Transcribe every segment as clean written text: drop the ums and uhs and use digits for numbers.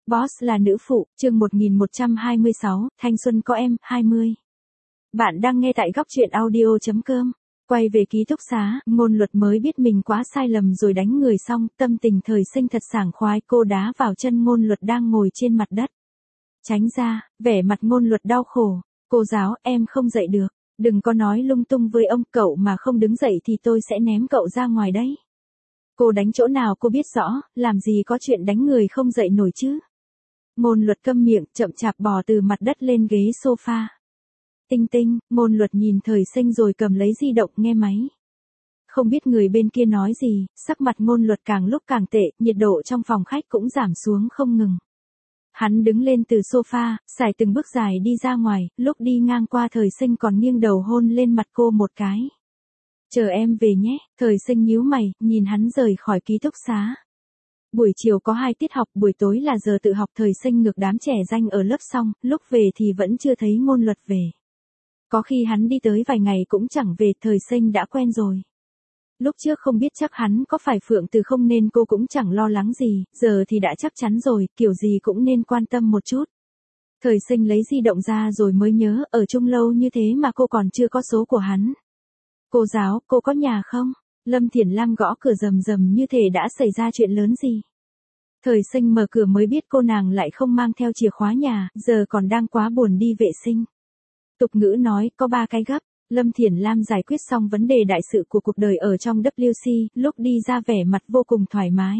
Boss là nữ phụ, chương 1126, thanh xuân có em, 20. Bạn đang nghe tại góc truyện audio.com. Quay về ký túc xá, Ngôn Luật mới biết mình quá sai lầm rồi đánh người xong, tâm tình thời sinh thật sảng khoái, cô đá vào chân Ngôn Luật đang ngồi trên mặt đất. Tránh ra, vẻ mặt Ngôn Luật đau khổ. Cô giáo, em không dậy được, đừng có nói lung tung với ông, cậu mà không đứng dậy thì tôi sẽ ném cậu ra ngoài đấy. Cô đánh chỗ nào cô biết rõ, làm gì có chuyện đánh người không dậy nổi chứ. Ngôn Luật câm miệng, chậm chạp bò từ mặt đất lên ghế sofa. Tinh tinh, Ngôn Luật nhìn thời sinh rồi cầm lấy di động nghe máy. Không biết người bên kia nói gì, sắc mặt Ngôn Luật càng lúc càng tệ, nhiệt độ trong phòng khách cũng giảm xuống không ngừng. Hắn đứng lên từ sofa, sải từng bước dài đi ra ngoài, lúc đi ngang qua thời sinh còn nghiêng đầu hôn lên mặt cô một cái. Chờ em về nhé, thời sinh nhíu mày, nhìn hắn rời khỏi ký túc xá. Buổi chiều có 2 tiết học, buổi tối là giờ tự học, thời sinh ngược đám trẻ danh ở lớp xong, lúc về thì vẫn chưa thấy Ngôn Luật về. Có khi hắn đi tới vài ngày cũng chẳng về, thời sinh đã quen rồi. Lúc trước không biết chắc hắn có phải Phượng Từ không nên cô cũng chẳng lo lắng gì, giờ thì đã chắc chắn rồi, kiểu gì cũng nên quan tâm một chút. Thời sinh lấy di động ra rồi mới nhớ, ở chung lâu như thế mà cô còn chưa có số của hắn. Cô giáo, cô có nhà không? Lâm Thiển Lam gõ cửa rầm rầm như thể đã xảy ra chuyện lớn gì. Thời sinh mở cửa mới biết cô nàng lại không mang theo chìa khóa nhà, giờ còn đang quá buồn đi vệ sinh. Tục ngữ nói, có 3 cái gấp. Lâm Thiển Lam giải quyết xong vấn đề đại sự của cuộc đời ở trong WC, lúc đi ra vẻ mặt vô cùng thoải mái.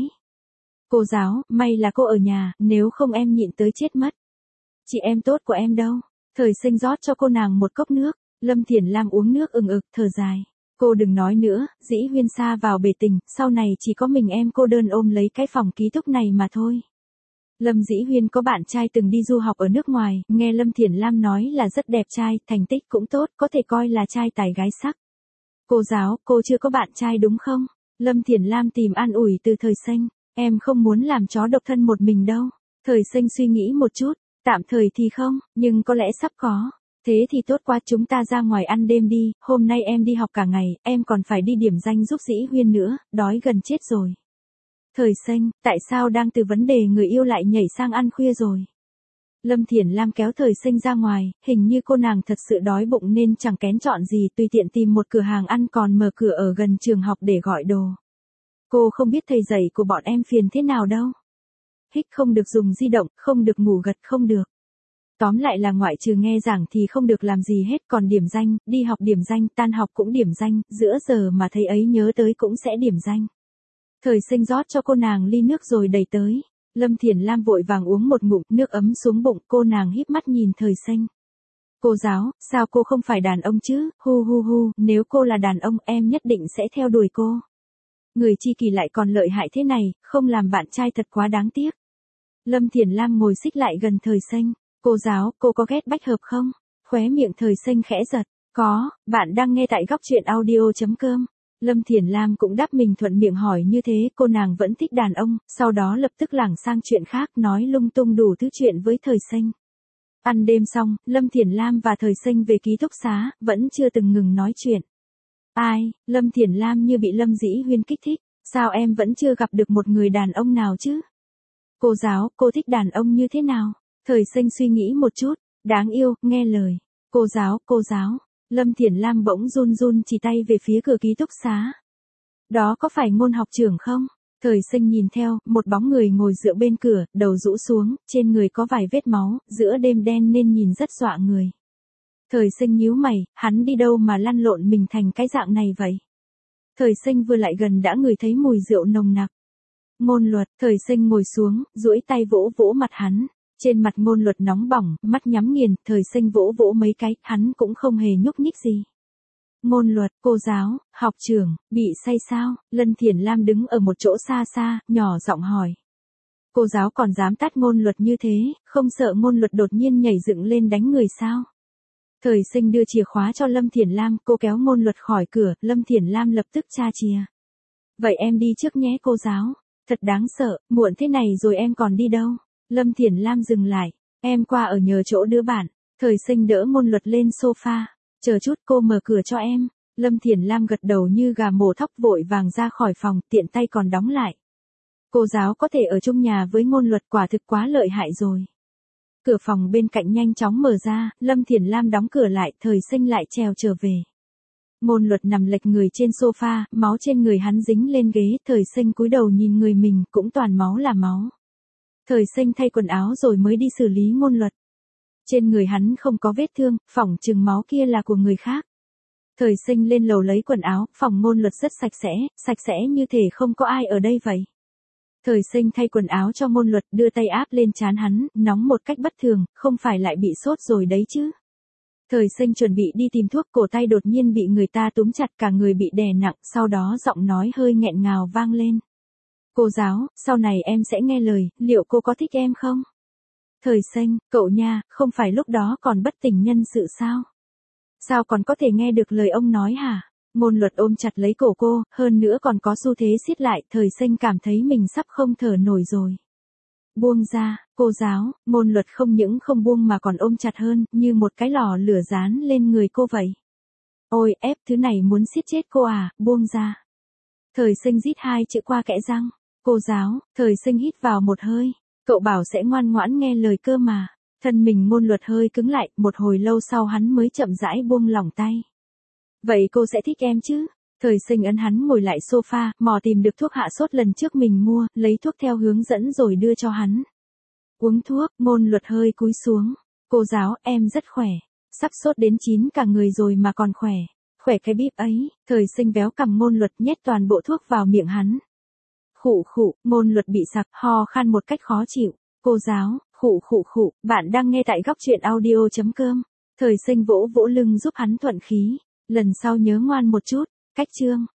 Cô giáo, may là cô ở nhà, nếu không em nhịn tới chết mất. Chị em tốt của em đâu? Thời sinh rót cho cô nàng một cốc nước. Lâm Thiển Lam uống nước ừng ực, thở dài. Cô đừng nói nữa, Dĩ Huyên sa vào bể tình, sau này chỉ có mình em cô đơn ôm lấy cái phòng ký túc này mà thôi. Lâm Dĩ Huyên có bạn trai từng đi du học ở nước ngoài, nghe Lâm Thiển Lam nói là rất đẹp trai, thành tích cũng tốt, có thể coi là trai tài gái sắc. Cô giáo, cô chưa có bạn trai đúng không? Lâm Thiển Lam tìm an ủi từ thời sinh. Em không muốn làm chó độc thân một mình đâu. Thời sinh suy nghĩ một chút, tạm thời thì không, nhưng có lẽ sắp có. Thế thì tốt quá, chúng ta ra ngoài ăn đêm đi, hôm nay em đi học cả ngày, em còn phải đi điểm danh giúp Dĩ Huyên nữa, đói gần chết rồi. Thời sinh, tại sao đang từ vấn đề người yêu lại nhảy sang ăn khuya rồi? Lâm Thiển Lam kéo thời sinh ra ngoài, hình như cô nàng thật sự đói bụng nên chẳng kén chọn gì, tùy tiện tìm một cửa hàng ăn còn mở cửa ở gần trường học để gọi đồ. Cô không biết thầy dạy của bọn em phiền thế nào đâu. Hích không được dùng di động, không được ngủ gật, không được. Tóm lại là ngoại trừ nghe giảng thì không được làm gì hết, còn điểm danh, đi học điểm danh, tan học cũng điểm danh, giữa giờ mà thấy ấy nhớ tới cũng sẽ điểm danh. Thời sinh rót cho cô nàng ly nước rồi đẩy tới. Lâm Thiển Lam vội vàng uống một ngụm, nước ấm xuống bụng, cô nàng híp mắt nhìn thời sinh. Cô giáo, sao cô không phải đàn ông chứ, hu hu hu, nếu cô là đàn ông em nhất định sẽ theo đuổi cô. Người chi kỷ lại còn lợi hại thế này, không làm bạn trai thật quá đáng tiếc. Lâm Thiển Lam ngồi xích lại gần thời sinh. Cô giáo, cô có ghét bách hợp không? Khóe miệng thời sinh khẽ giật. Có, bạn đang nghe tại góc truyện audio.com. Lâm Thiển Lam cũng đáp mình thuận miệng hỏi như thế, cô nàng vẫn thích đàn ông, sau đó lập tức lảng sang chuyện khác, nói lung tung đủ thứ chuyện với thời sinh. Ăn đêm xong, Lâm Thiển Lam và thời sinh về ký túc xá, vẫn chưa từng ngừng nói chuyện. Ai, Lâm Thiển Lam như bị Lâm Dĩ Huyên kích thích, sao em vẫn chưa gặp được một người đàn ông nào chứ? Cô giáo, cô thích đàn ông như thế nào? Thời sinh suy nghĩ một chút, đáng yêu, nghe lời. Cô giáo. Lâm Thiển Lam bỗng run run chỉ tay về phía cửa ký túc xá. Đó có phải Ngôn học trưởng không? Thời sinh nhìn theo, một bóng người ngồi dựa bên cửa, đầu rũ xuống, trên người có vài vết máu, giữa đêm đen nên nhìn rất dọa người. Thời sinh nhíu mày, hắn đi đâu mà lăn lộn mình thành cái dạng này vậy? Thời sinh vừa lại gần đã ngửi thấy mùi rượu nồng nặc. Ngôn Luật, thời sinh ngồi xuống, duỗi tay vỗ vỗ mặt hắn. Trên mặt Ngôn Luật nóng bỏng, mắt nhắm nghiền, thời sinh vỗ vỗ mấy cái, hắn cũng không hề nhúc nhích gì. Ngôn Luật, cô giáo, học trưởng, bị say sao? Lâm Thiển Lam đứng ở một chỗ xa xa, nhỏ giọng hỏi. Cô giáo còn dám tát Ngôn Luật như thế, không sợ Ngôn Luật đột nhiên nhảy dựng lên đánh người sao? Thời sinh đưa chìa khóa cho Lâm Thiển Lam, cô kéo Ngôn Luật khỏi cửa, Lâm Thiển Lam lập tức tra chìa. Vậy em đi trước nhé cô giáo, thật đáng sợ, muộn thế này rồi em còn đi đâu? Lâm Thiển Lam dừng lại, em qua ở nhờ chỗ đứa bạn. Thời sinh đỡ Ngôn Luật lên sofa, chờ chút cô mở cửa cho em. Lâm Thiển Lam gật đầu như gà mổ thóc vội vàng ra khỏi phòng, tiện tay còn đóng lại. Cô giáo có thể ở chung nhà với Ngôn Luật quả thực quá lợi hại rồi. Cửa phòng bên cạnh nhanh chóng mở ra, Lâm Thiển Lam đóng cửa lại, Thời Sinh lại trèo trở về. Ngôn Luật nằm lệch người trên sofa, máu trên người hắn dính lên ghế, Thời Sinh cúi đầu nhìn người mình, cũng toàn máu là máu. Thời Sinh thay quần áo rồi mới đi xử lý Ngôn Luật. Trên người hắn không có vết thương, phỏng chừng máu kia là của người khác. Thời Sinh lên lầu lấy quần áo, phòng Ngôn Luật rất sạch sẽ như thể không có ai ở đây vậy. Thời Sinh thay quần áo cho Ngôn Luật, đưa tay áp lên trán hắn, nóng một cách bất thường, không phải lại bị sốt rồi đấy chứ. Thời Sinh chuẩn bị đi tìm thuốc, cổ tay đột nhiên bị người ta túm chặt, cả người bị đè nặng, sau đó giọng nói hơi nghẹn ngào vang lên. Cô giáo, sau này em sẽ nghe lời, liệu cô có thích em không? Thời Sinh, cậu nha, không phải lúc đó còn bất tỉnh nhân sự sao? Sao còn có thể nghe được lời ông nói hả? Ngôn Luật ôm chặt lấy cổ cô, hơn nữa còn có xu thế siết lại, Thời Sinh cảm thấy mình sắp không thở nổi rồi. Buông ra, cô giáo, Ngôn Luật không những không buông mà còn ôm chặt hơn, như một cái lò lửa dán lên người cô vậy. Ôi, ép thứ này muốn siết chết cô à, buông ra. Thời Sinh rít hai chữ qua kẽ răng. Cô giáo, Thời Sinh hít vào một hơi. Cậu bảo sẽ ngoan ngoãn nghe lời cơ mà. Thân mình Ngôn Luật hơi cứng lại, một hồi lâu sau hắn mới chậm rãi buông lỏng tay. Vậy cô sẽ thích em chứ? Thời Sinh ấn hắn ngồi lại sofa, mò tìm được thuốc hạ sốt lần trước mình mua, lấy thuốc theo hướng dẫn rồi đưa cho hắn. Uống thuốc, Ngôn Luật hơi cúi xuống. Cô giáo, em rất khỏe. Sắp sốt đến chín cả người rồi mà còn khỏe. Khỏe cái bíp ấy. Thời Sinh véo cằm Ngôn Luật, nhét toàn bộ thuốc vào miệng hắn. Khụ khụ, Ngôn Luật bị sặc, ho khan một cách khó chịu. Cô giáo, khụ khụ khụ, bạn đang nghe tại gocchuyenaudio.com. Thời Sinh vỗ vỗ lưng giúp hắn thuận khí. Lần sau nhớ ngoan một chút. Cách chương.